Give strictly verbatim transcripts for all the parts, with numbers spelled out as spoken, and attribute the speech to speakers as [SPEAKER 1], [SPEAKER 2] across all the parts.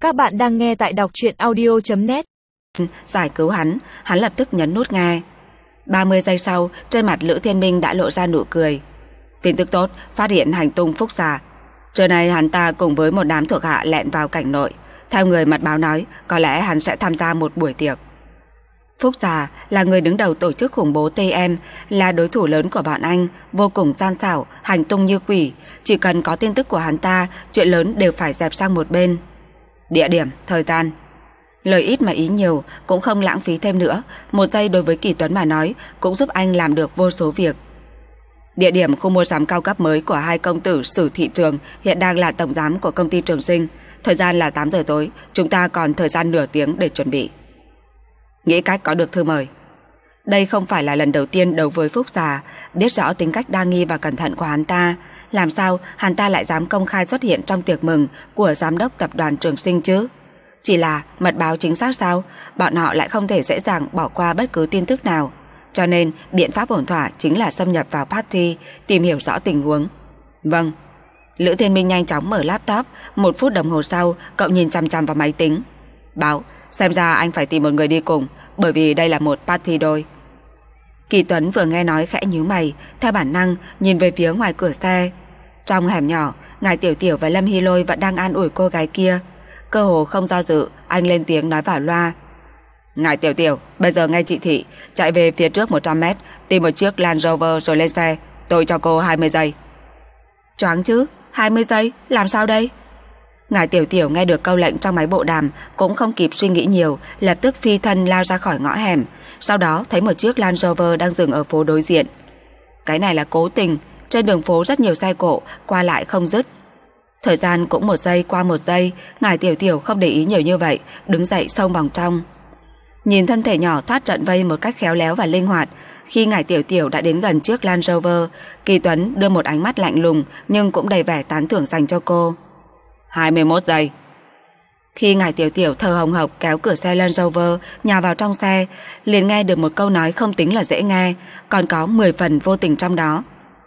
[SPEAKER 1] Các bạn đang nghe tại đọc truyện audio chấm net.
[SPEAKER 2] Giải cứu hắn, hắn lập tức nhấn nút nghe. ba mươi giây sau, trên mặt Lữ Thiên Minh đã lộ ra nụ cười. Tin tức tốt, phát hiện hành tung Phúc Già. Trưa nay hắn ta cùng với một đám thuộc hạ lẹn vào cảnh nội. Theo người mật báo nói, có lẽ hắn sẽ tham gia một buổi tiệc. Phúc Già là người đứng đầu tổ chức khủng bố tê em, là đối thủ lớn của bọn anh, vô cùng gian xảo, hành tung như quỷ. Chỉ cần có tin tức của hắn ta, chuyện lớn đều phải dẹp sang một bên. Địa điểm, thời gian. Lời ít mà ý nhiều, cũng không lãng phí thêm nữa. Một giây đối với Kỳ Tuấn mà nói, cũng giúp anh làm được vô số việc. Địa điểm khu mua sắm cao cấp mới của hai công tử Sử Thị Trường hiện đang là tổng giám của công ty Trường Sinh. Thời gian là tám giờ tối, chúng ta còn thời gian nửa tiếng để chuẩn bị. Nghĩ cách có được thư mời. Đây không phải là lần đầu tiên đấu với Phúc Già, biết rõ tính cách đa nghi và cẩn thận của hắn ta. Làm sao hắn ta lại dám công khai xuất hiện trong tiệc mừng của giám đốc tập đoàn Trường Sinh chứ? Chỉ là mật báo chính xác sao? Bọn họ lại không thể dễ dàng bỏ qua bất cứ tin tức nào. Cho nên biện pháp ổn thỏa chính là xâm nhập vào party, tìm hiểu rõ tình huống. Vâng. Lữ Thiên Minh nhanh chóng mở laptop. Một phút đồng hồ sau, cậu nhìn chằm chằm vào máy tính. Báo, xem ra anh phải tìm một người đi cùng, bởi vì đây là một party đôi. Kỳ Tuấn vừa nghe nói khẽ nhíu mày, theo bản năng nhìn về phía ngoài cửa xe. Trong hẻm nhỏ, Ngài Tiểu Tiểu và Lâm Hy Lôi vẫn đang an ủi cô gái kia. Cơ hồ không do dự, anh lên tiếng nói vào loa. Ngài Tiểu Tiểu, bây giờ nghe chị thị, chạy về phía trước một trăm mét, tìm một chiếc Land Rover rồi lên xe. Tôi cho cô hai mươi giây. Choáng chứ, hai mươi giây, làm sao đây? Ngài Tiểu Tiểu nghe được câu lệnh trong máy bộ đàm, cũng không kịp suy nghĩ nhiều, lập tức phi thân lao ra khỏi ngõ hẻm. Sau đó thấy một chiếc Land Rover đang dừng ở phố đối diện. Cái này là cố tình, trên đường phố rất nhiều xe cộ, qua lại không dứt. Thời gian cũng một giây qua một giây, Ngài Tiểu Tiểu không để ý nhiều như vậy, đứng dậy xông vòng trong. Nhìn thân thể nhỏ thoát trận vây một cách khéo léo và linh hoạt, khi Ngài Tiểu Tiểu đã đến gần chiếc Land Rover, Kỳ Tuấn đưa một ánh mắt lạnh lùng nhưng cũng đầy vẻ tán thưởng dành cho cô. hai mươi mốt giây. Khi Ngài Tiểu Tiểu thở hồng hộc kéo cửa xe Land Rover nhào vào trong xe, liền nghe được một câu nói không tính là dễ nghe, còn có mười phần vô tình trong đó.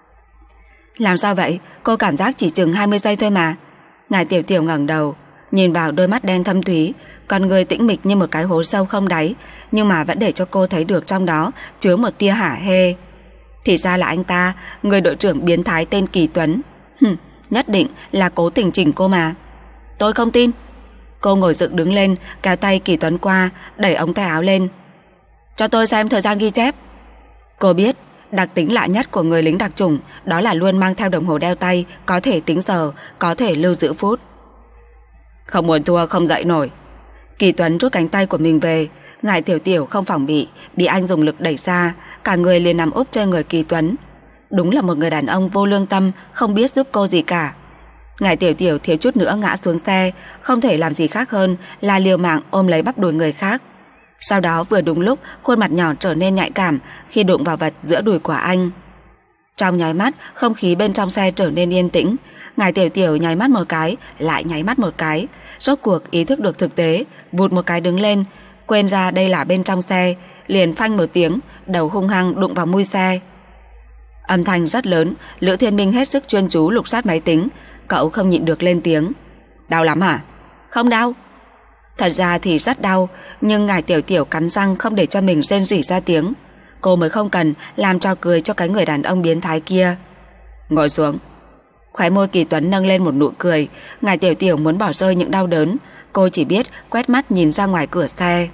[SPEAKER 2] Làm sao vậy? Cô cảm giác chỉ chừng hai mươi giây thôi mà. Ngài Tiểu Tiểu ngẩng đầu, nhìn vào đôi mắt đen thâm thúy, con người tĩnh mịch như một cái hố sâu không đáy, nhưng mà vẫn để cho cô thấy được trong đó chứa một tia hả hê. Thì ra là anh ta, người đội trưởng biến thái tên Kỳ Tuấn. Hừm, nhất định là cố tình chỉnh cô mà. Tôi không tin. Cô ngồi dựng đứng lên, kéo tay Kỳ Tuấn qua, đẩy ống tay áo lên. Cho tôi xem thời gian ghi chép. Cô biết đặc tính lạ nhất của người lính đặc chủng đó là luôn mang theo đồng hồ đeo tay, có thể tính giờ, có thể lưu giữ phút. Không muốn thua không dậy nổi. Kỳ Tuấn rút cánh tay của mình về. Ngài Tiểu Tiểu không phòng bị, bị anh dùng lực đẩy ra, cả người liền nằm úp trên người Kỳ Tuấn. Đúng là một người đàn ông vô lương tâm, không biết giúp cô gì cả. Ngài Tiểu Tiểu thiếu chút nữa ngã xuống xe, không thể làm gì khác hơn là liều mạng ôm lấy bắp đùi người khác. Sau đó vừa đúng lúc khuôn mặt nhỏ trở nên nhạy cảm khi đụng vào vật giữa đùi của anh. Trong nháy mắt, không khí bên trong xe trở nên yên tĩnh. Ngài Tiểu Tiểu nháy mắt một cái, lại nháy mắt một cái, rốt cuộc ý thức được thực tế, vụt một cái đứng lên, quên ra đây là bên trong xe, liền phanh một tiếng, đầu hung hăng đụng vào mui xe. Âm thanh rất lớn, Lữ Thiên Minh hết sức chuyên chú lục soát máy tính, cậu không nhịn được lên tiếng. Đau lắm hả? Không đau. Thật ra thì rất đau, nhưng Ngài Tiểu Tiểu cắn răng không để cho mình rên rỉ ra tiếng. Cô mới không cần làm trò cười cho cái người đàn ông biến thái kia. Ngồi xuống. Khóe môi Kỳ Tuấn nâng lên một nụ cười. Ngài Tiểu Tiểu muốn bỏ rơi những đau đớn, cô chỉ biết quét mắt nhìn ra ngoài cửa xe.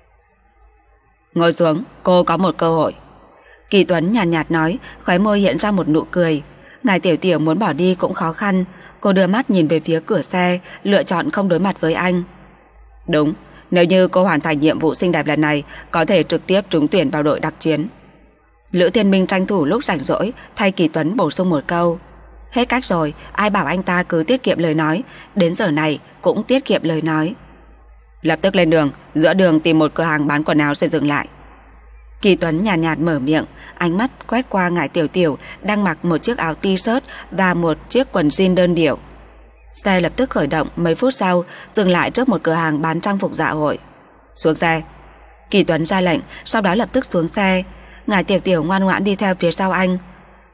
[SPEAKER 2] Ngồi xuống, cô có một cơ hội. Kỳ Tuấn nhàn nhạt, nhạt nói, khóe môi hiện ra một nụ cười. Ngài Tiểu Tiểu muốn bỏ đi cũng khó khăn. Cô đưa mắt nhìn về phía cửa xe, lựa chọn không đối mặt với anh. Đúng, nếu như cô hoàn thành nhiệm vụ xinh đẹp lần này, có thể trực tiếp trúng tuyển vào đội đặc chiến. Lữ Thiên Minh tranh thủ lúc rảnh rỗi thay Kỳ Tuấn bổ sung một câu. Hết cách rồi, ai bảo anh ta cứ tiết kiệm lời nói, đến giờ này cũng tiết kiệm lời nói. Lập tức lên đường, giữa đường tìm một cửa hàng bán quần áo rồi dừng lại. Kỳ Tuấn nhàn nhạt, nhạt mở miệng, ánh mắt quét qua Ngải Tiểu Tiểu đang mặc một chiếc áo t-shirt và một chiếc quần jean đơn điệu. Xe lập tức khởi động, mấy phút sau dừng lại trước một cửa hàng bán trang phục dạ hội. Xuống xe. Kỳ Tuấn ra lệnh, sau đó lập tức xuống xe. Ngải Tiểu Tiểu ngoan ngoãn đi theo phía sau anh.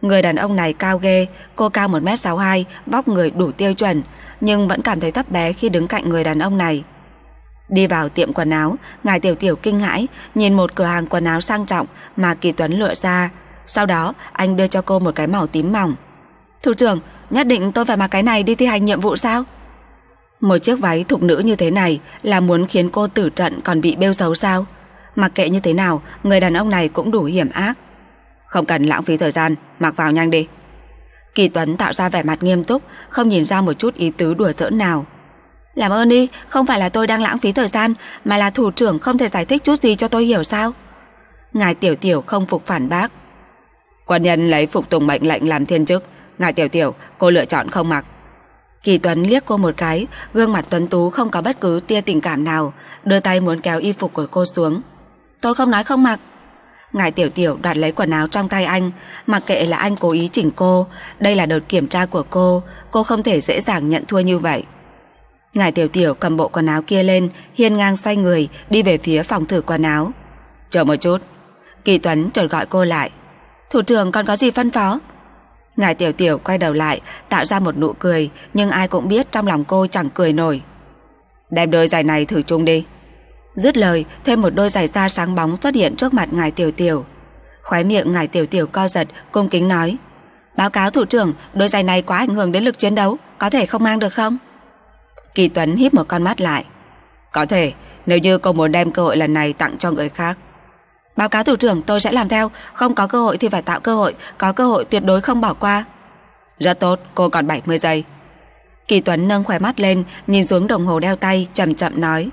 [SPEAKER 2] Người đàn ông này cao ghê, cô cao một mét sáu mươi hai, vóc người đủ tiêu chuẩn, nhưng vẫn cảm thấy thấp bé khi đứng cạnh người đàn ông này. Đi vào tiệm quần áo, ngài Tiểu Tiểu kinh hãi nhìn một cửa hàng quần áo sang trọng mà Kỳ Tuấn lựa ra. Sau đó anh đưa cho cô một cái màu tím mỏng. Thủ trưởng, nhất định tôi phải mặc cái này đi thi hành nhiệm vụ sao? Một chiếc váy thục nữ như thế này là muốn khiến cô tử trận còn bị bêu xấu sao? Mặc kệ như thế nào, người đàn ông này cũng đủ hiểm ác. Không cần lãng phí thời gian, mặc vào nhanh đi. Kỳ Tuấn tạo ra vẻ mặt nghiêm túc, không nhìn ra một chút ý tứ đùa giỡn nào. Làm ơn đi, không phải là tôi đang lãng phí thời gian, mà là thủ trưởng không thể giải thích chút gì cho tôi hiểu sao? Ngài Tiểu Tiểu không phục phản bác. Quân nhân lấy phục tùng mệnh lệnh làm thiên chức. Ngài Tiểu Tiểu, cô lựa chọn không mặc. Kỳ Tuấn liếc cô một cái, gương mặt tuấn tú không có bất cứ tia tình cảm nào, đưa tay muốn kéo y phục của cô xuống. Tôi không nói không mặc. Ngài Tiểu Tiểu đoạt lấy quần áo trong tay anh, mặc kệ là anh cố ý chỉnh cô, đây là đợt kiểm tra của cô, cô không thể dễ dàng nhận thua như vậy. Ngài Tiểu Tiểu cầm bộ quần áo kia lên, hiên ngang xoay người đi về phía phòng thử quần áo. Chờ một chút. Kỳ Tuấn chợt gọi cô lại. Thủ trưởng còn có gì phân phó? Ngài Tiểu Tiểu quay đầu lại, tạo ra một nụ cười, nhưng ai cũng biết trong lòng cô chẳng cười nổi. Đem đôi giày này thử chung đi. Dứt lời, thêm một đôi giày da sáng bóng xuất hiện trước mặt ngài Tiểu Tiểu. Khóe miệng ngài Tiểu Tiểu co giật, cung kính nói. Báo cáo thủ trưởng, đôi giày này quá ảnh hưởng đến lực chiến đấu, có thể không mang được không? Kỳ Tuấn híp một con mắt lại. Có thể, nếu như cô muốn đem cơ hội lần này tặng cho người khác. Báo cáo thủ trưởng, tôi sẽ làm theo, không có cơ hội thì phải tạo cơ hội, có cơ hội tuyệt đối không bỏ qua. Rất tốt, cô còn bảy mươi giây. Kỳ Tuấn nâng khóe mắt lên, nhìn xuống đồng hồ đeo tay, chậm chậm nói.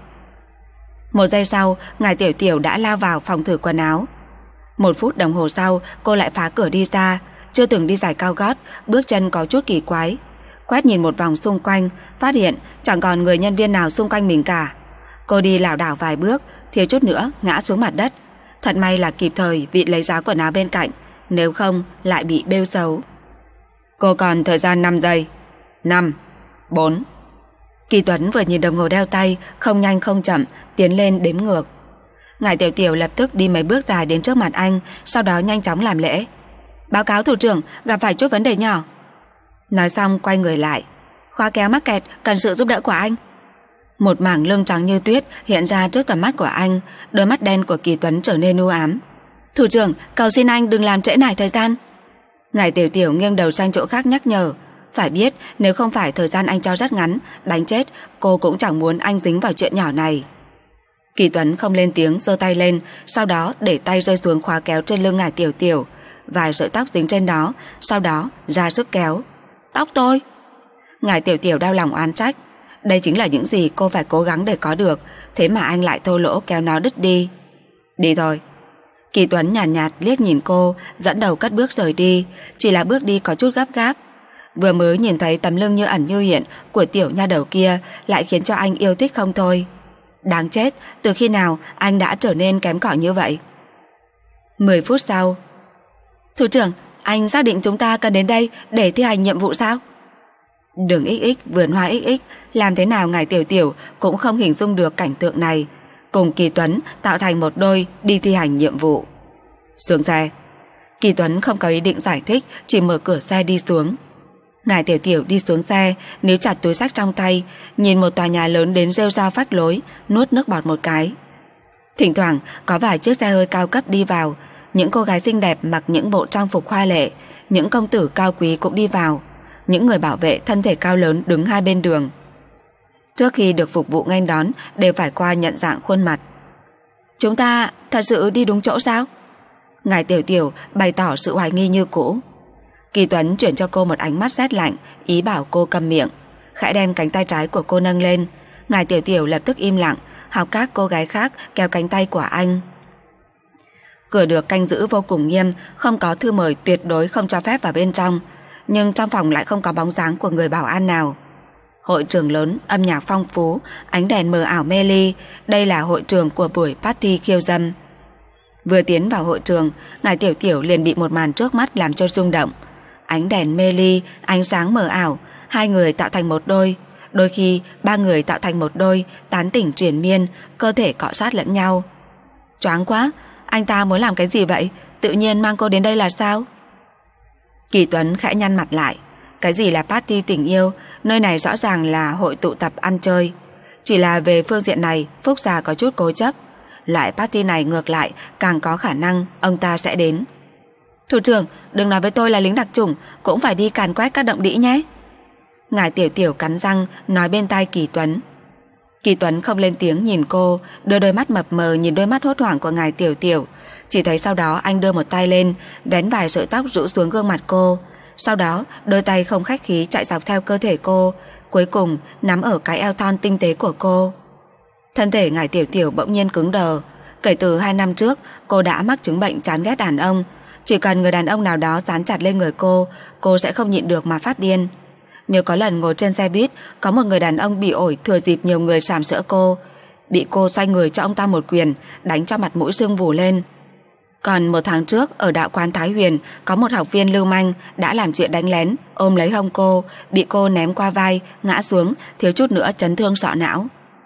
[SPEAKER 2] Một giây sau, ngài Tiểu Tiểu đã lao vào phòng thử quần áo. Một phút đồng hồ sau, cô lại phá cửa đi ra, chưa từng đi giày cao gót, bước chân có chút kỳ quái. Quét nhìn một vòng xung quanh, phát hiện chẳng còn người nhân viên nào xung quanh mình cả. Cô đi lảo đảo vài bước, thiếu chút nữa ngã xuống mặt đất. Thật may là kịp thời vịt lấy giá quần áo bên cạnh, nếu không lại bị bêu xấu. Cô còn thời gian năm giây. Năm, bốn. Kỳ Tuấn vừa nhìn đồng hồ đeo tay, không nhanh không chậm, tiến lên đếm ngược. Ngài Tiểu Tiểu lập tức đi mấy bước dài đến trước mặt anh, sau đó nhanh chóng làm lễ. Báo cáo thủ trưởng, gặp phải chút vấn đề nhỏ. Nói xong quay người lại. Khóa kéo mắc kẹt, cần sự giúp đỡ của anh. Một mảng lưng trắng như tuyết hiện ra trước tầm mắt của anh, đôi mắt đen của Kỳ Tuấn trở nên u ám. Thủ trưởng, cầu xin anh đừng làm trễ nải thời gian. Ngài Tiểu Tiểu nghiêng đầu sang chỗ khác nhắc nhở. Phải biết, nếu không phải thời gian anh cho rất ngắn, đánh chết, cô cũng chẳng muốn anh dính vào chuyện nhỏ này. Kỳ Tuấn không lên tiếng, giơ tay lên, sau đó để tay rơi xuống khóa kéo trên lưng ngài Tiểu Tiểu. Vài sợi tóc dính trên đó, sau đó ra sức kéo. Tóc tôi! Ngài Tiểu Tiểu đau lòng oán trách. Đây chính là những gì cô phải cố gắng để có được, thế mà anh lại thô lỗ kéo nó đứt đi. Đi thôi. Kỳ Tuấn nhàn nhạt, nhạt liếc nhìn cô, dẫn đầu cất bước rời đi, chỉ là bước đi có chút gấp gáp. Vừa mới nhìn thấy tấm lưng như ẩn như hiện của tiểu nha đầu kia lại khiến cho anh yêu thích không thôi. Đáng chết, từ khi nào anh đã trở nên kém cỏi như vậy? Mười phút sau. Thủ trưởng, anh xác định chúng ta cần đến đây để thi hành nhiệm vụ sao? Đường ích ích, vườn hoa ích ích, làm thế nào ngài Tiểu Tiểu cũng không hình dung được cảnh tượng này. Cùng Kỳ Tuấn tạo thành một đôi đi thi hành nhiệm vụ. Xuống xe. Kỳ Tuấn không có ý định giải thích, chỉ mở cửa xe đi xuống. Ngài Tiểu Tiểu đi xuống xe, níu chặt túi xách trong tay, nhìn một tòa nhà lớn đến rêu rao phách lối, nuốt nước bọt một cái. Thỉnh thoảng có vài chiếc xe hơi cao cấp đi vào, những cô gái xinh đẹp mặc những bộ trang phục hoa lệ, những công tử cao quý cũng đi vào, những người bảo vệ thân thể cao lớn đứng hai bên đường. Trước khi được phục vụ nghênh đón đều phải qua nhận dạng khuôn mặt. Chúng ta thật sự đi đúng chỗ sao? Ngài Tiểu Tiểu bày tỏ sự hoài nghi như cũ. Kỳ Tuấn chuyển cho cô một ánh mắt rét lạnh, ý bảo cô câm miệng, khẽ đem cánh tay trái của cô nâng lên. Ngài Tiểu Tiểu lập tức im lặng, học các cô gái khác kéo cánh tay của anh. Cửa được canh giữ vô cùng nghiêm, không có thư mời, tuyệt đối không cho phép vào bên trong. Nhưng trong phòng lại không có bóng dáng của người bảo an nào. Hội trường lớn, âm nhạc phong phú, ánh đèn mờ ảo mê ly. Đây là hội trường của buổi party khiêu dâm. Vừa tiến vào hội trường, ngài Tiểu Tiểu liền bị một màn trước mắt làm cho rung động. Ánh đèn mê ly, ánh sáng mờ ảo, hai người tạo thành một đôi, đôi khi ba người tạo thành một đôi, tán tỉnh triền miên, cơ thể cọ sát lẫn nhau. Choáng quá, anh ta muốn làm cái gì vậy? Tự nhiên mang cô đến đây là sao? Kỳ Tuấn khẽ nhăn mặt lại. Cái gì là party tình yêu, nơi này rõ ràng là hội tụ tập ăn chơi. Chỉ là về phương diện này Phúc Gia có chút cố chấp. Loại party này ngược lại càng có khả năng ông ta sẽ đến. Thủ trưởng, đừng nói với tôi là lính đặc chủng cũng phải đi càn quét các động đĩ nhé. Ngài Tiểu Tiểu cắn răng nói bên tai Kỳ Tuấn. Kỳ Tuấn không lên tiếng nhìn cô, đưa đôi mắt mập mờ nhìn đôi mắt hốt hoảng của ngài Tiểu Tiểu. Chỉ thấy sau đó anh đưa một tay lên, vén vài sợi tóc rũ xuống gương mặt cô. Sau đó đôi tay không khách khí chạy dọc theo cơ thể cô, cuối cùng nắm ở cái eo thon tinh tế của cô. Thân thể ngài Tiểu Tiểu bỗng nhiên cứng đờ. Kể từ hai năm trước cô đã mắc chứng bệnh chán ghét đàn ông. Chỉ cần người đàn ông nào đó dán chặt lên người cô, cô sẽ không nhịn được mà phát điên. Nhớ có lần ngồi trên xe buýt, có một người đàn ông bị ổi thừa dịp nhiều người sàm sỡ cô, bị cô xoay người cho ông ta một quyền, đánh cho mặt mũi sưng vù lên. Còn một tháng trước ở đạo quán Thái Huyền, có một học viên lưu manh đã làm chuyện đánh lén, ôm lấy hông cô, bị cô ném qua vai, ngã xuống, thiếu chút nữa chấn thương sọ não.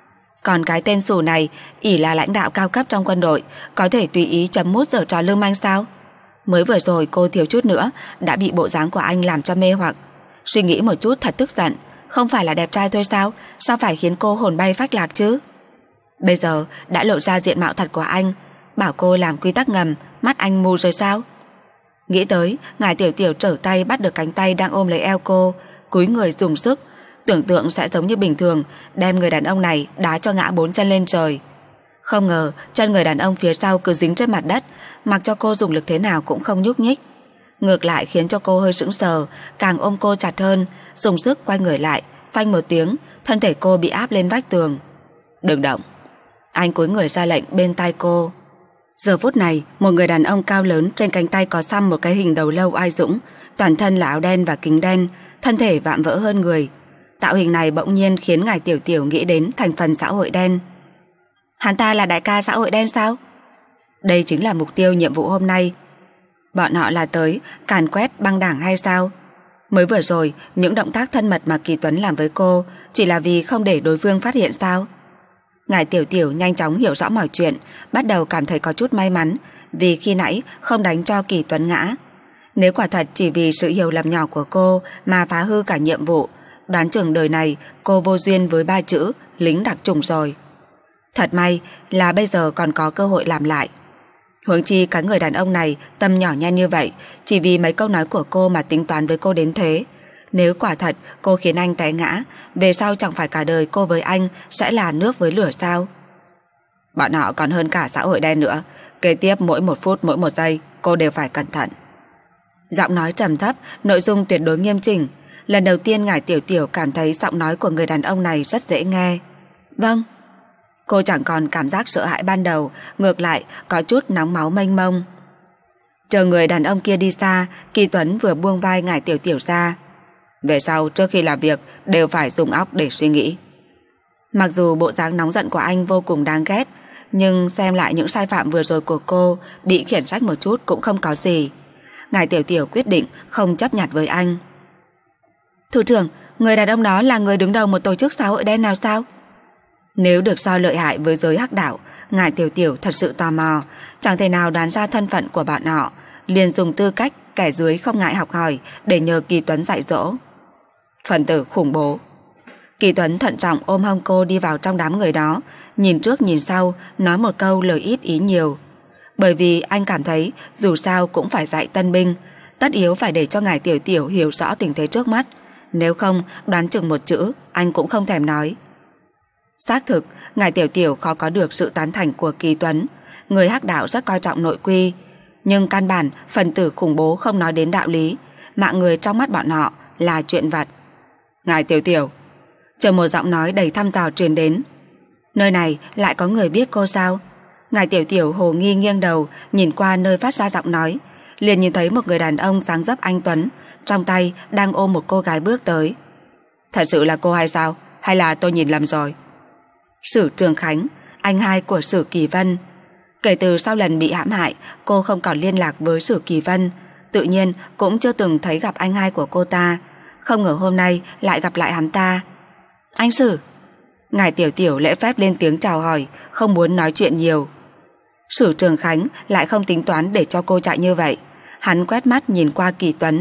[SPEAKER 2] Còn cái tên xù này ỷ là lãnh đạo cao cấp trong quân đội, có thể tùy ý chấm mút giở trò lưu manh sao? Mới vừa rồi cô thiếu chút nữa đã bị bộ dáng của anh làm cho mê hoặc. Suy nghĩ một chút thật tức giận. Không phải là đẹp trai thôi sao? Sao phải khiến cô hồn bay phách lạc chứ? Bây giờ đã lộ ra diện mạo thật của anh, bảo cô làm quy tắc ngầm, mắt anh mù rồi sao? Nghĩ tới, ngài Tiểu Tiểu trở tay bắt được cánh tay đang ôm lấy eo cô, cúi người dùng sức, tưởng tượng sẽ giống như bình thường, đem người đàn ông này đá cho ngã bốn chân lên trời. Không ngờ chân người đàn ông phía sau cứ dính trên mặt đất, mặc cho cô dùng lực thế nào cũng không nhúc nhích. Ngược lại khiến cho cô hơi sững sờ, càng ôm cô chặt hơn, dùng sức quay người lại, phanh một tiếng, thân thể cô bị áp lên vách tường. Đừng động. Anh cúi người ra lệnh bên tai cô. Giờ phút này, một người đàn ông cao lớn, trên cánh tay có xăm một cái hình đầu lâu oai dũng, toàn thân là áo đen và kính đen, thân thể vạm vỡ hơn người. Tạo hình này bỗng nhiên khiến ngài Tiểu Tiểu nghĩ đến thành phần xã hội đen. Hắn ta là đại ca xã hội đen sao? Đây chính là mục tiêu nhiệm vụ hôm nay. Bọn họ là tới càn quét băng đảng hay sao? Mới vừa rồi, những động tác thân mật mà Kỳ Tuấn làm với cô chỉ là vì không để đối phương phát hiện sao? Ngài Tiểu Tiểu nhanh chóng hiểu rõ mọi chuyện, bắt đầu cảm thấy có chút may mắn vì khi nãy không đánh cho Kỳ Tuấn ngã. Nếu quả thật chỉ vì sự hiểu lầm nhỏ của cô mà phá hư cả nhiệm vụ, đoán chừng đời này cô vô duyên với ba chữ lính đặc chủng rồi. Thật may là bây giờ còn có cơ hội làm lại. Huống chi cái người đàn ông này tâm nhỏ nhen như vậy, chỉ vì mấy câu nói của cô mà tính toán với cô đến thế. Nếu quả thật cô khiến anh té ngã, về sau chẳng phải cả đời cô với anh sẽ là nước với lửa sao? Bọn họ còn hơn cả xã hội đen nữa. Kế tiếp mỗi một phút mỗi một giây cô đều phải cẩn thận. Giọng nói trầm thấp, nội dung tuyệt đối nghiêm chỉnh. Lần đầu tiên ngài Tiểu Tiểu cảm thấy giọng nói của người đàn ông này rất dễ nghe. Vâng. Cô chẳng còn cảm giác sợ hãi ban đầu, ngược lại có chút nóng máu mênh mông. Chờ người đàn ông kia đi xa, Kỳ Tuấn vừa buông vai ngài Tiểu Tiểu ra. Về sau trước khi làm việc đều phải dùng óc để suy nghĩ. Mặc dù bộ dáng nóng giận của anh vô cùng đáng ghét, nhưng xem lại những sai phạm vừa rồi của cô, bị khiển trách một chút cũng không có gì. Ngài Tiểu Tiểu quyết định không chấp nhặt với anh. Thủ trưởng, người đàn ông đó là người đứng đầu một tổ chức xã hội đen nào sao? Nếu được so lợi hại với giới hắc đạo, ngài Tiểu Tiểu thật sự tò mò, chẳng thể nào đoán ra thân phận của bọn họ, liền dùng tư cách kẻ dưới không ngại học hỏi để nhờ Kỳ Tuấn dạy dỗ. Phần tử khủng bố. Kỳ Tuấn thận trọng ôm hông cô đi vào trong đám người đó, nhìn trước nhìn sau, nói một câu lời ít ý nhiều. Bởi vì anh cảm thấy dù sao cũng phải dạy tân binh, tất yếu phải để cho ngài Tiểu Tiểu hiểu rõ tình thế trước mắt, nếu không đoán chừng một chữ anh cũng không thèm nói. Xác thực, ngài Tiểu Tiểu khó có được sự tán thành của Kỳ Tuấn. Người hắc đạo rất coi trọng nội quy, nhưng căn bản phần tử khủng bố không nói đến đạo lý, mạng người trong mắt bọn họ là chuyện vặt. Ngài Tiểu Tiểu. Chờ một giọng nói đầy thăm dò truyền đến. Nơi này lại có người biết cô sao? Ngài Tiểu Tiểu hồ nghi nghiêng đầu, nhìn qua nơi phát ra giọng nói, liền nhìn thấy một người đàn ông dáng dấp anh tuấn, trong tay đang ôm một cô gái bước tới. Thật sự là cô hay sao? Hay là tôi nhìn lầm rồi? Sử Trường Khánh, anh hai của Sử Kỳ Vân. Kể từ sau lần bị hãm hại, cô không còn liên lạc với Sử Kỳ Vân, tự nhiên cũng chưa từng thấy gặp anh hai của cô ta. Không ngờ hôm nay lại gặp lại hắn ta. Anh Sử. Ngài Tiểu Tiểu lễ phép lên tiếng chào hỏi, không muốn nói chuyện nhiều. Sử Trường Khánh lại không tính toán để cho cô chạy như vậy. Hắn quét mắt nhìn qua Kỳ Tuấn.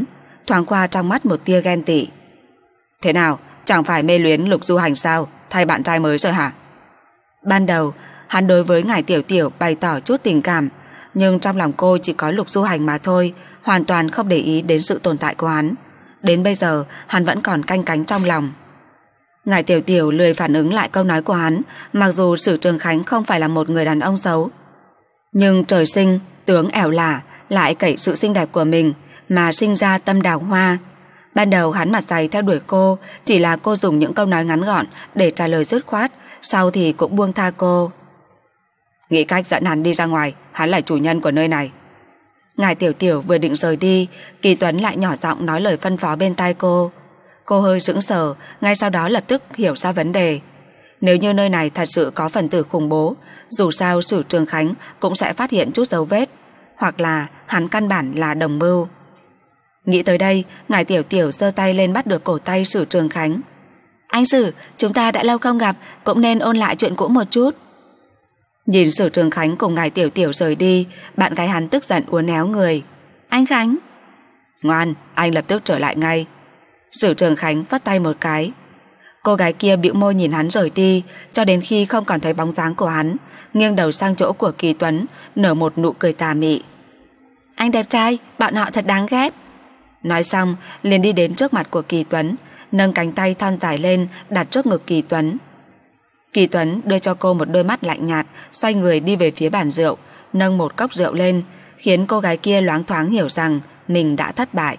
[SPEAKER 2] thoáng qua trong mắt một tia ghen tị. Thế nào, chẳng phải mê luyến Lục Du Hành sao, thay bạn trai mới rồi hả? Ban đầu hắn đối với ngài Tiểu Tiểu bày tỏ chút tình cảm, nhưng trong lòng cô chỉ có Lục Du Hành mà thôi, hoàn toàn không để ý đến sự tồn tại của hắn. Đến bây giờ hắn vẫn còn canh cánh trong lòng. Ngài Tiểu Tiểu lười phản ứng lại câu nói của hắn, mặc dù Sử Trường Khánh không phải là một người đàn ông xấu, nhưng trời sinh tướng ẻo lả, lại cậy sự xinh đẹp của mình mà sinh ra tâm đào hoa. Ban đầu hắn mặt dày theo đuổi cô, chỉ là cô dùng những câu nói ngắn gọn để trả lời dứt khoát, sau thì cũng buông tha cô. Nghĩ cách dẫn hắn đi ra ngoài, hắn là chủ nhân của nơi này. Ngài Tiểu Tiểu vừa định rời đi, Kỳ Tuấn lại nhỏ giọng nói lời phân phó bên tai cô. Cô hơi sững sờ, ngay sau đó lập tức hiểu ra vấn đề. Nếu như nơi này thật sự có phần tử khủng bố, dù sao Sử Trường Khánh cũng sẽ phát hiện chút dấu vết, hoặc là hắn căn bản là đồng mưu. Nghĩ tới đây, ngài Tiểu Tiểu giơ tay lên bắt được cổ tay Sử Trường Khánh. Anh Sử, chúng ta đã lâu không gặp, cũng nên ôn lại chuyện cũ một chút. Nhìn Sử Trường Khánh cùng ngài Tiểu Tiểu rời đi, bạn gái hắn tức giận uốn éo người. Anh Khánh. Ngoan, anh lập tức trở lại ngay. Sử Trường Khánh phất tay một cái. Cô gái kia bĩu môi nhìn hắn rời đi, cho đến khi không còn thấy bóng dáng của hắn, nghiêng đầu sang chỗ của Kỳ Tuấn, nở một nụ cười tà mị. Anh đẹp trai, bọn họ thật đáng ghét. Nói xong liền đi đến trước mặt của Kỳ Tuấn, nâng cánh tay thon dài lên đặt trước ngực Kỳ Tuấn. Kỳ Tuấn đưa cho cô một đôi mắt lạnh nhạt, xoay người đi về phía bàn rượu, nâng một cốc rượu lên, khiến cô gái kia loáng thoáng hiểu rằng mình đã thất bại.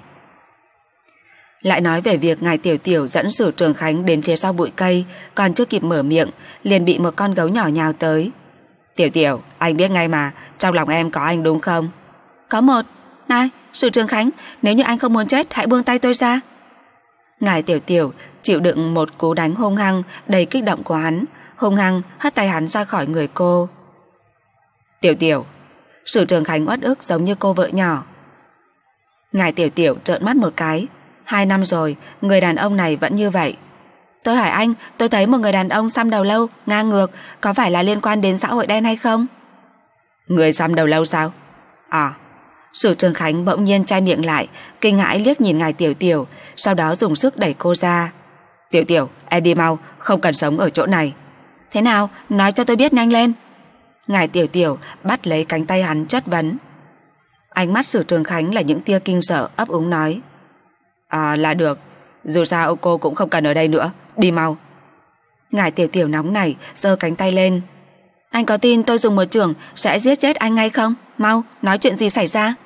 [SPEAKER 2] Lại nói về việc ngài Tiểu Tiểu dẫn Sử Trường Khánh đến phía sau bụi cây, còn chưa kịp mở miệng liền bị một con gấu nhỏ nhào tới. Tiểu Tiểu, anh biết ngay mà, trong lòng em có anh đúng không? Có một. Này, Sử Trường Khánh, nếu như anh không muốn chết, hãy buông tay tôi ra. Ngài Tiểu Tiểu chịu đựng một cú đánh hung hăng đầy kích động của hắn, hung hăng hất tay hắn ra khỏi người cô. Tiểu Tiểu. Sử Trường Khánh uất ức giống như cô vợ nhỏ. Ngài Tiểu Tiểu trợn mắt một cái. Hai năm rồi, người đàn ông này vẫn như vậy. Tôi hỏi anh, tôi thấy một người đàn ông xăm đầu lâu, ngang ngược, có phải là liên quan đến xã hội đen hay không? Người xăm đầu lâu sao? À. Sử Trường Khánh bỗng nhiên chai miệng lại, kinh hãi liếc nhìn ngài Tiểu Tiểu, sau đó dùng sức đẩy cô ra. Tiểu Tiểu, em đi mau, không cần sống ở chỗ này. Thế nào, nói cho tôi biết nhanh lên. Ngài Tiểu Tiểu bắt lấy cánh tay hắn chất vấn. Ánh mắt Sử Trường Khánh là những tia kinh sợ, ấp úng nói. À là được, dù sao cô cũng không cần ở đây nữa, đi mau. Ngài Tiểu Tiểu nóng nảy giơ cánh tay lên. Anh có tin tôi dùng một chưởng sẽ giết chết anh ngay không? Mau, nói chuyện gì xảy ra?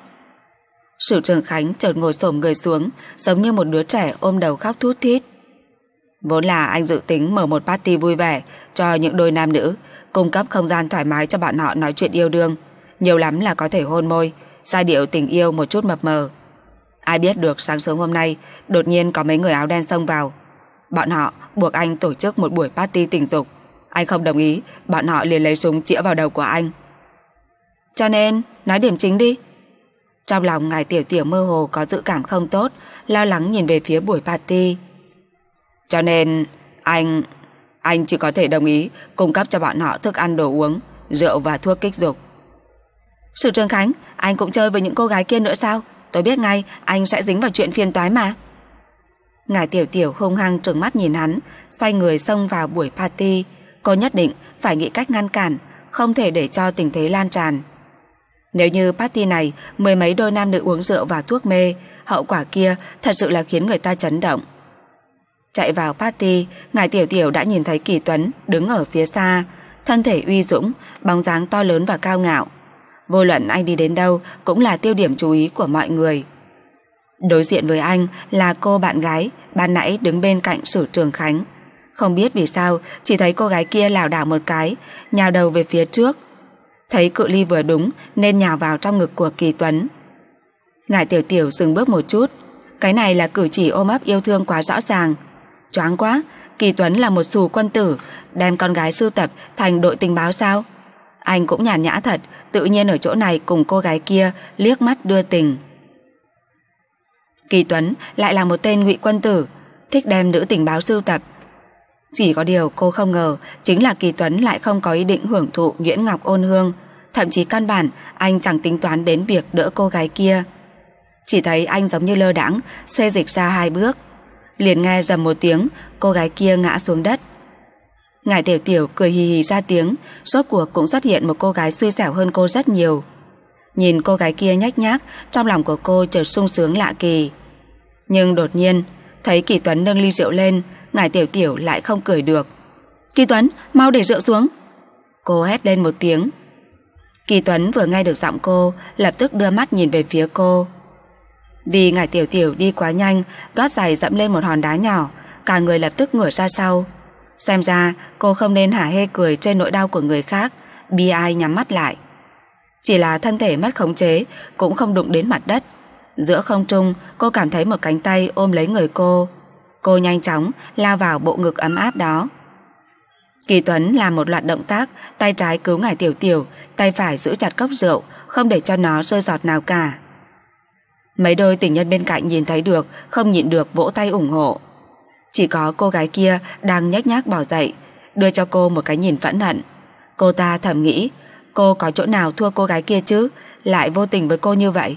[SPEAKER 2] Sử Trường Khánh chợt ngồi xổm người xuống, giống như một đứa trẻ ôm đầu khóc thút thít. Vốn là anh dự tính mở một party vui vẻ cho những đôi nam nữ, cung cấp không gian thoải mái cho bọn họ nói chuyện yêu đương, nhiều lắm là có thể hôn môi, giai điệu tình yêu một chút mập mờ. Ai biết được sáng sớm hôm nay đột nhiên có mấy người áo đen xông vào. Bọn họ buộc anh tổ chức một buổi party tình dục. Anh không đồng ý, bọn họ liền lấy súng chĩa vào đầu của anh. Cho nên, nói điểm chính đi. Trong lòng ngài Tiểu Tiểu mơ hồ có dự cảm không tốt, lo lắng nhìn về phía buổi party. Cho nên, anh... Anh chỉ có thể đồng ý cung cấp cho bọn họ thức ăn đồ uống, rượu và thuốc kích dục. Sử Trường Khánh, anh cũng chơi với những cô gái kia nữa sao? Tôi biết ngay anh sẽ dính vào chuyện phiền toái mà. Ngài Tiểu Tiểu hung hăng trừng mắt nhìn hắn, xoay người xông vào buổi party. Cô nhất định phải nghĩ cách ngăn cản, không thể để cho tình thế lan tràn. Nếu như party này mười mấy đôi nam nữ uống rượu và thuốc mê, hậu quả kia thật sự là khiến người ta chấn động. Chạy vào party, ngài Tiểu Tiểu đã nhìn thấy Kỳ Tuấn đứng ở phía xa, thân thể uy dũng, bóng dáng to lớn và cao ngạo. Vô luận anh đi đến đâu cũng là tiêu điểm chú ý của mọi người. Đối diện với anh là cô bạn gái ban nãy đứng bên cạnh Sử Trường Khánh. Không biết vì sao, chỉ thấy cô gái kia lảo đảo một cái, nhào đầu về phía trước. Thấy cự ly vừa đúng nên nhào vào trong ngực của Kỳ Tuấn. Ngài Tiểu Tiểu dừng bước một chút. Cái này là cử chỉ ôm ấp yêu thương quá rõ ràng. Choáng quá, Kỳ Tuấn là một xù quân tử, đem con gái sưu tập thành đội tình báo sao? Anh cũng nhàn nhã thật, tự nhiên ở chỗ này cùng cô gái kia liếc mắt đưa tình. Kỳ Tuấn lại là một tên ngụy quân tử, thích đem nữ tình báo sưu tập. Chỉ có điều cô không ngờ chính là Kỳ Tuấn lại không có ý định hưởng thụ nhuyễn ngọc ôn hương, thậm chí căn bản anh chẳng tính toán đến việc đỡ cô gái kia. Chỉ thấy anh giống như lơ đãng xê dịch ra hai bước. Liền nghe rầm một tiếng, cô gái kia ngã xuống đất. Ngải Tiểu Tiểu cười hì hì ra tiếng, rốt cuộc cũng xuất hiện một cô gái xui xẻo hơn cô rất nhiều. Nhìn cô gái kia nhếch nhác, trong lòng của cô chợt sung sướng lạ kỳ. Nhưng đột nhiên thấy Kỳ Tuấn nâng ly rượu lên, Ngải Tiểu Tiểu lại không cười được. Kỳ Tuấn, mau để rượu xuống. Cô hét lên một tiếng. Kỳ Tuấn vừa nghe được giọng cô, lập tức đưa mắt nhìn về phía cô. Vì Ngải Tiểu Tiểu đi quá nhanh, gót giày dẫm lên một hòn đá nhỏ, cả người lập tức ngửa ra sau. Xem ra cô không nên hả hê cười trên nỗi đau của người khác, bi ai nhắm mắt lại. Chỉ là thân thể mất khống chế, cũng không đụng đến mặt đất. Giữa không trung, cô cảm thấy một cánh tay ôm lấy người cô. Cô nhanh chóng lao vào bộ ngực ấm áp đó. Kỳ Tuấn làm một loạt động tác, tay trái cứu Ngải Tiểu Tiểu, tay phải giữ chặt cốc rượu, không để cho nó rơi giọt nào cả. Mấy đôi tình nhân bên cạnh nhìn thấy được, không nhịn được vỗ tay ủng hộ. Chỉ có cô gái kia đang nhếch nhác bỏ dậy, đưa cho cô một cái nhìn phẫn hận. Cô ta thầm nghĩ, cô có chỗ nào thua cô gái kia chứ, lại vô tình với cô như vậy.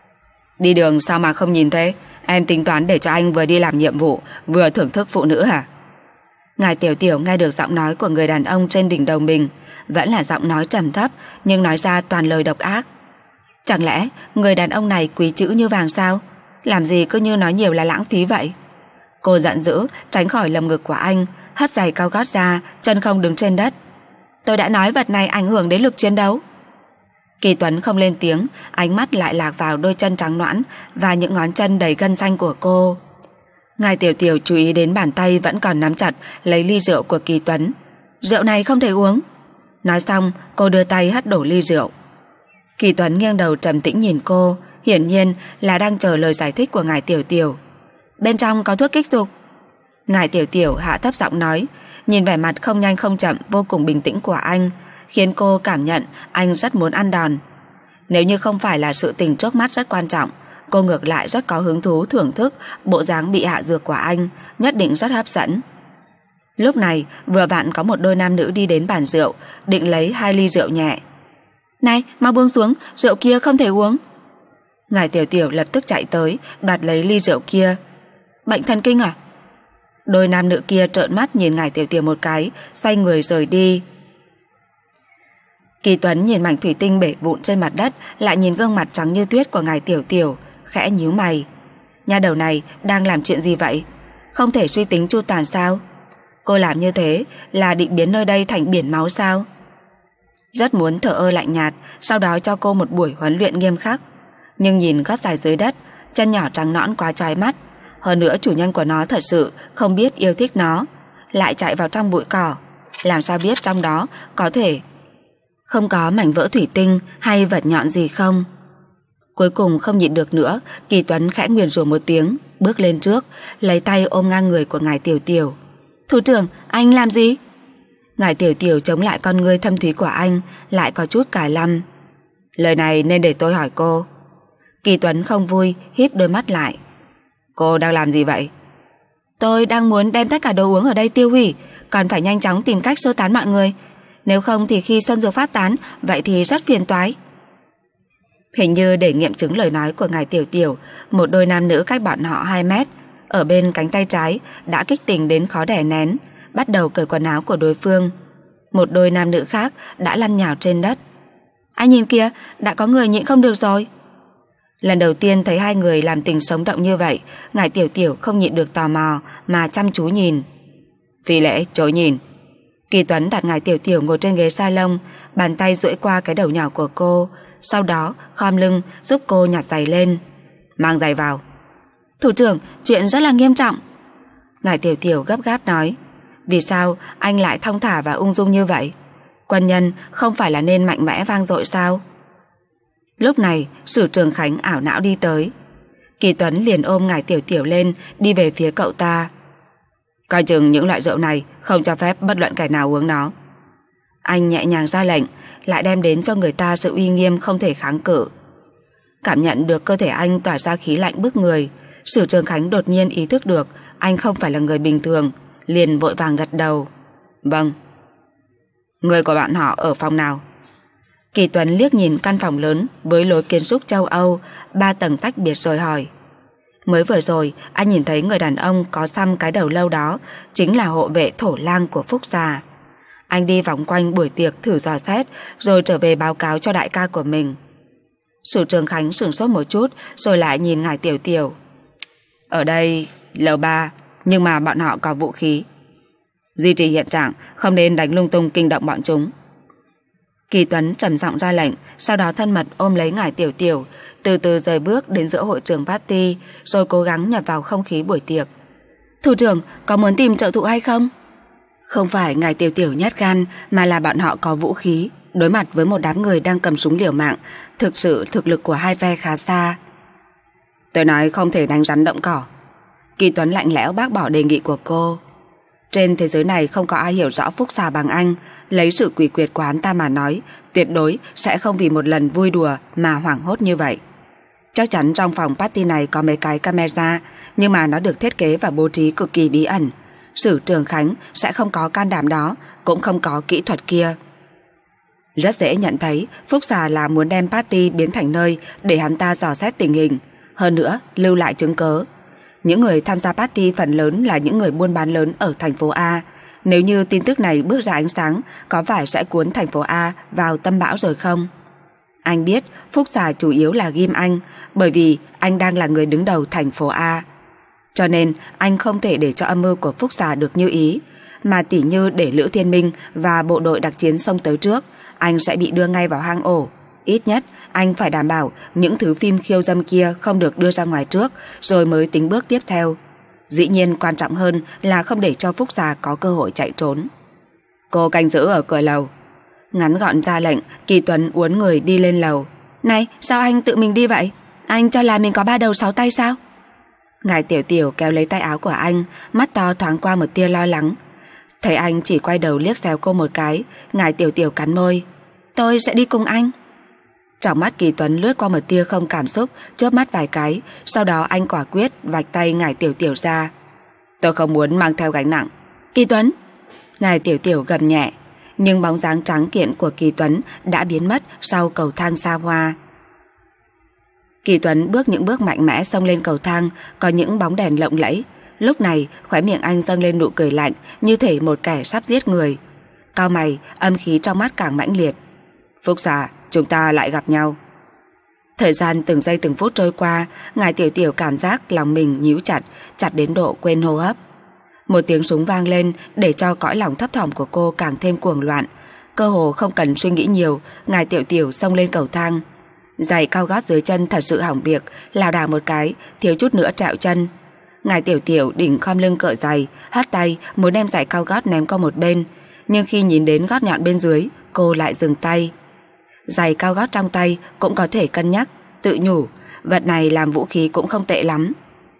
[SPEAKER 2] Đi đường sao mà không nhìn thế? Em tính toán để cho anh vừa đi làm nhiệm vụ, vừa thưởng thức phụ nữ hả? Ngải Tiểu Tiểu nghe được giọng nói của người đàn ông trên đỉnh đầu mình, vẫn là giọng nói trầm thấp, nhưng nói ra toàn lời độc ác. Chẳng lẽ người đàn ông này quý chữ như vàng sao? Làm gì cứ như nói nhiều là lãng phí vậy? Cô giận dữ tránh khỏi lồng ngực của anh, hất giày cao gót ra, chân không đứng trên đất. Tôi đã nói vật này ảnh hưởng đến lực chiến đấu. Kỳ Tuấn không lên tiếng, ánh mắt lại lạc vào đôi chân trắng nõn và những ngón chân đầy gân xanh của cô. Ngải Tiểu Tiểu chú ý đến bàn tay vẫn còn nắm chặt lấy ly rượu của Kỳ Tuấn. Rượu này không thể uống. Nói xong, cô đưa tay hất đổ ly rượu. Kỳ Tuấn nghiêng đầu trầm tĩnh nhìn cô, hiển nhiên là đang chờ lời giải thích của Ngải Tiểu Tiểu. Bên trong có thuốc kích dục. Ngải Tiểu Tiểu hạ thấp giọng nói, nhìn vẻ mặt không nhanh không chậm vô cùng bình tĩnh của anh, khiến cô cảm nhận anh rất muốn ăn đòn. Nếu như không phải là sự tình trước mắt rất quan trọng, cô ngược lại rất có hứng thú thưởng thức bộ dáng bị hạ dược của anh, nhất định rất hấp dẫn. Lúc này vừa vặn có một đôi nam nữ đi đến bàn rượu, định lấy hai ly rượu nhẹ. Này, mau buông xuống, rượu kia không thể uống. Ngải Tiểu Tiểu lập tức chạy tới, đoạt lấy ly rượu kia. Bệnh thần kinh à? Đôi nam nữ kia trợn mắt nhìn Ngải Tiểu Tiểu một cái, xoay người rời đi. Kỳ Tuấn nhìn mảnh thủy tinh bể vụn trên mặt đất, lại nhìn gương mặt trắng như tuyết của Ngải Tiểu Tiểu, khẽ nhíu mày. Nha đầu này đang làm chuyện gì vậy? Không thể suy tính chu toàn sao? Cô làm như thế là định biến nơi đây thành biển máu sao? Rất muốn thờ ơ lạnh nhạt, sau đó cho cô một buổi huấn luyện nghiêm khắc. Nhưng nhìn gót dài dưới đất, chân nhỏ trắng nõn quá trói mắt. Hơn nữa chủ nhân của nó thật sự không biết yêu thích nó, lại chạy vào trong bụi cỏ. Làm sao biết trong đó có thể không có mảnh vỡ thủy tinh hay vật nhọn gì không? Cuối cùng không nhịn được nữa, Kỳ Tuấn khẽ nguyền rủa một tiếng, bước lên trước, lấy tay ôm ngang người của Ngải Tiểu Tiểu. Thủ trưởng, anh làm gì? Ngải Tiểu Tiểu chống lại con ngươi thâm thúy của anh, lại có chút cài lăm. Lời này nên để tôi hỏi cô. Kỳ Tuấn không vui, híp đôi mắt lại. Cô đang làm gì vậy? Tôi đang muốn đem tất cả đồ uống ở đây tiêu hủy, còn phải nhanh chóng tìm cách sơ tán mọi người. Nếu không thì khi xuân dược phát tán, vậy thì rất phiền toái. Hình như để nghiệm chứng lời nói của Ngải Tiểu Tiểu, một đôi nam nữ cách bọn họ hai mét, ở bên cánh tay trái đã kích tình đến khó đè nén, bắt đầu cởi quần áo của đối phương. Một đôi nam nữ khác đã lăn nhào trên đất. Anh nhìn kìa, đã có người nhịn không được rồi. Lần đầu tiên thấy hai người làm tình sống động như vậy, Ngải Tiểu Tiểu không nhịn được tò mò mà chăm chú nhìn. Phi Lễ chối nhìn. Kỳ Tuấn đặt Ngải Tiểu Tiểu ngồi trên ghế salon, bàn tay duỗi qua cái đầu nhỏ của cô, sau đó khom lưng giúp cô nhặt giày lên. Mang giày vào. Thủ trưởng, chuyện rất là nghiêm trọng. Ngải Tiểu Tiểu gấp gáp nói. Vì sao anh lại thong thả và ung dung như vậy? Quân nhân không phải là nên mạnh mẽ vang dội sao? Lúc này Sử Trường Khánh ảo não đi tới. Kỳ Tuấn liền ôm Ngải Tiểu Tiểu lên, đi về phía cậu ta. Coi chừng những loại rượu này không cho phép bất luận kẻ nào uống nó. Anh nhẹ nhàng ra lệnh, lại đem đến cho người ta sự uy nghiêm không thể kháng cự. Cảm nhận được cơ thể anh tỏa ra khí lạnh bức người, Sử Trường Khánh đột nhiên ý thức được anh không phải là người bình thường, liền vội vàng gật đầu. Vâng. Người của bạn họ ở phòng nào? Kỳ Tuấn liếc nhìn căn phòng lớn với lối kiến trúc châu Âu, ba tầng tách biệt rồi hỏi. Mới vừa rồi anh nhìn thấy người đàn ông có xăm cái đầu lâu đó chính là hộ vệ Thổ Lang của Phúc gia. Anh đi vòng quanh buổi tiệc thử dò xét rồi trở về báo cáo cho đại ca của mình. Sử Trường Khánh sửng sốt một chút rồi lại nhìn ngài Tiểu Tiểu. Ở đây lầu ba, nhưng mà bọn họ có vũ khí. Duy trì hiện trạng, không nên đánh lung tung kinh động bọn chúng. Kỳ Tuấn trầm giọng ra lệnh, sau đó thân mật ôm lấy ngài Tiểu Tiểu, từ từ rời bước đến giữa hội trường party, rồi cố gắng nhập vào không khí buổi tiệc. Thủ trưởng, có muốn tìm trợ thủ hay không? Không phải ngài Tiểu Tiểu nhát gan, mà là bọn họ có vũ khí. Đối mặt với một đám người đang cầm súng liều mạng, thực sự thực lực của hai phe khá xa. Tôi nói không thể đánh rắn động cỏ. Kỳ Tuấn lạnh lẽo bác bỏ đề nghị của cô. Trên thế giới này không có ai hiểu rõ Phúc gia bằng anh. Lấy sự quỷ quyệt của hắn ta mà nói, tuyệt đối sẽ không vì một lần vui đùa mà hoảng hốt như vậy. Chắc chắn trong phòng party này có mấy cái camera, nhưng mà nó được thiết kế và bố trí cực kỳ bí ẩn. Sử Trường Khánh sẽ không có can đảm đó, cũng không có kỹ thuật kia. Rất dễ nhận thấy Phúc gia là muốn đem party biến thành nơi để hắn ta dò xét tình hình, hơn nữa lưu lại chứng cớ. Những người tham gia party phần lớn là những người buôn bán lớn ở thành phố A. Nếu như tin tức này bước ra ánh sáng, có phải sẽ cuốn thành phố A vào tâm bão rồi không? Anh biết Phúc gia chủ yếu là ghim anh, bởi vì anh đang là người đứng đầu thành phố A. Cho nên anh không thể để cho âm mưu của Phúc gia được như ý, mà tỉ như để Lữ Thiên Minh và bộ đội đặc chiến xông tới trước, anh sẽ bị đưa ngay vào hang ổ. Ít nhất anh phải đảm bảo những thứ phim khiêu dâm kia không được đưa ra ngoài trước, rồi mới tính bước tiếp theo. Dĩ nhiên quan trọng hơn là không để cho Phúc gia có cơ hội chạy trốn. Cô canh giữ ở cửa lầu. Ngắn gọn ra lệnh, Kỳ Tuấn uốn người đi lên lầu. Này, sao anh tự mình đi vậy? Anh cho là mình có ba đầu sáu tay sao? Ngài Tiểu Tiểu kéo lấy tay áo của anh, mắt to thoáng qua một tia lo lắng. Thấy anh chỉ quay đầu liếc xéo cô một cái, ngài Tiểu Tiểu cắn môi. Tôi sẽ đi cùng anh. Trong mắt Kỳ Tuấn lướt qua một tia không cảm xúc, chớp mắt vài cái, sau đó anh quả quyết vạch tay ngài Tiểu Tiểu ra. Tôi không muốn mang theo gánh nặng. Kỳ Tuấn! Ngài Tiểu Tiểu gầm nhẹ, nhưng bóng dáng trắng kiện của Kỳ Tuấn đã biến mất sau cầu thang xa hoa. Kỳ Tuấn bước những bước mạnh mẽ xông lên cầu thang, có những bóng đèn lộng lẫy. Lúc này khóe miệng anh dâng lên nụ cười lạnh, như thể một kẻ sắp giết người. Cau mày, âm khí trong mắt càng mãnh liệt. Phúc gia, chúng ta lại gặp nhau. Thời gian từng giây từng phút trôi qua, ngài Tiểu Tiểu cảm giác lòng mình nhíu chặt, chặt đến độ quên hô hấp. Một tiếng súng vang lên để cho cõi lòng thấp thỏm của cô càng thêm cuồng loạn. Cơ hồ không cần suy nghĩ nhiều, ngài Tiểu Tiểu xông lên cầu thang. Giày cao gót dưới chân thật sự hỏng việc, lảo đảo một cái, thiếu chút nữa trẹo chân. Ngài Tiểu Tiểu đỉnh khom lưng cởi giày, hất tay muốn đem giày cao gót ném qua một bên, nhưng khi nhìn đến gót nhọn bên dưới, cô lại dừng tay. Giày cao gót trong tay cũng có thể cân nhắc, tự nhủ, vật này làm vũ khí cũng không tệ lắm.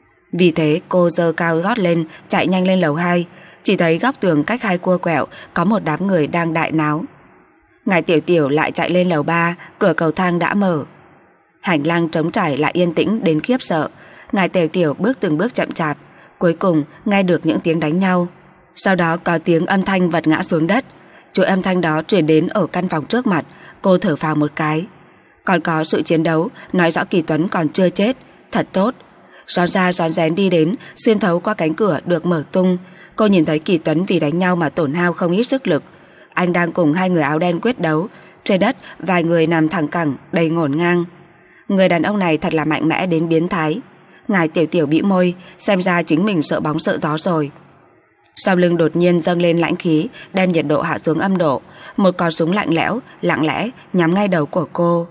[SPEAKER 2] Vì thế cô giơ cao gót lên, chạy nhanh lên lầu hai, chỉ thấy góc tường cách hai cua quẹo có một đám người đang đại náo. Ngài Tiểu Tiểu lại chạy lên lầu ba, cửa cầu thang đã mở. Hành lang trống trải lại yên tĩnh đến khiếp sợ. Ngài Tiểu Tiểu bước từng bước chậm chạp, cuối cùng nghe được những tiếng đánh nhau. Sau đó có tiếng âm thanh vật ngã xuống đất. Chuỗi âm thanh đó truyền đến ở căn phòng trước mặt. Cô thở phào một cái. Còn có sự chiến đấu, nói rõ Kỳ Tuấn còn chưa chết. Thật tốt. Rón ra rón rén đi đến, xuyên thấu qua cánh cửa được mở tung. Cô nhìn thấy Kỳ Tuấn vì đánh nhau mà tổn hao không ít sức lực. Anh đang cùng hai người áo đen quyết đấu. Trên đất vài người nằm thẳng cẳng, đầy ngổn ngang. Người đàn ông này thật là mạnh mẽ đến biến thái. Ngài Tiểu Tiểu bĩu môi, xem ra chính mình sợ bóng sợ gió rồi. Sau lưng đột nhiên dâng lên lãnh khí, đem nhiệt độ hạ xuống âm độ. Một cò súng lạnh lẽo, lặng lẽ nhắm ngay đầu của cô.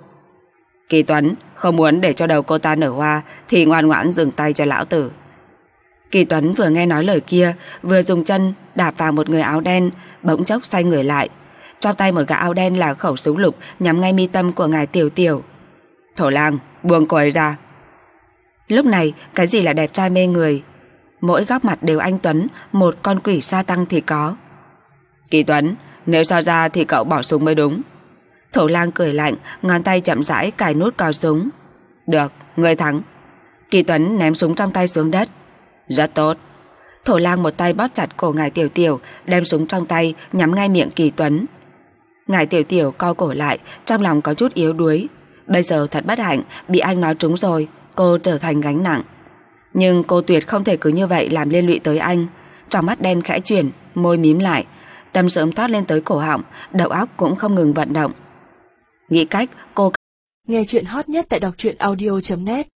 [SPEAKER 2] Kỳ Tuấn, không muốn để cho đầu cô ta nở hoa thì ngoan ngoãn dừng tay cho lão tử. Kỳ Tuấn vừa nghe nói lời kia, vừa dùng chân đạp vào một người áo đen, bỗng chốc xoay người lại. Trong tay một gã áo đen là khẩu súng lục nhắm ngay mi tâm của ngài Tiểu Tiểu. Thổ Lang, buông cô ấy ra. Lúc này cái gì là đẹp trai mê người. Mỗi góc mặt đều anh tuấn, một con quỷ sa tăng thì có. Kỳ Tuấn, nếu so ra thì cậu bỏ súng mới đúng. Thổ Lang cười lạnh, ngón tay chậm rãi cài nút cò súng. Được, ngươi thắng. Kỳ Tuấn ném súng trong tay xuống đất. Rất tốt. Thổ Lang một tay bóp chặt cổ ngài Tiểu Tiểu, đem súng trong tay nhắm ngay miệng Kỳ Tuấn. Ngải Tiểu Tiểu co cổ lại, trong lòng có chút yếu đuối. Bây giờ thật bất hạnh, bị anh nói trúng rồi, cô trở thành gánh nặng. Nhưng cô tuyệt không thể cứ như vậy làm liên lụy tới anh. Trong mắt đen khẽ chuyển, môi mím lại, tâm sớm thoát lên tới cổ họng, đầu óc cũng không ngừng vận động. Nghĩ cách, cô
[SPEAKER 1] nghe chuyện hot nhất tại đọc truyện audio chấm net.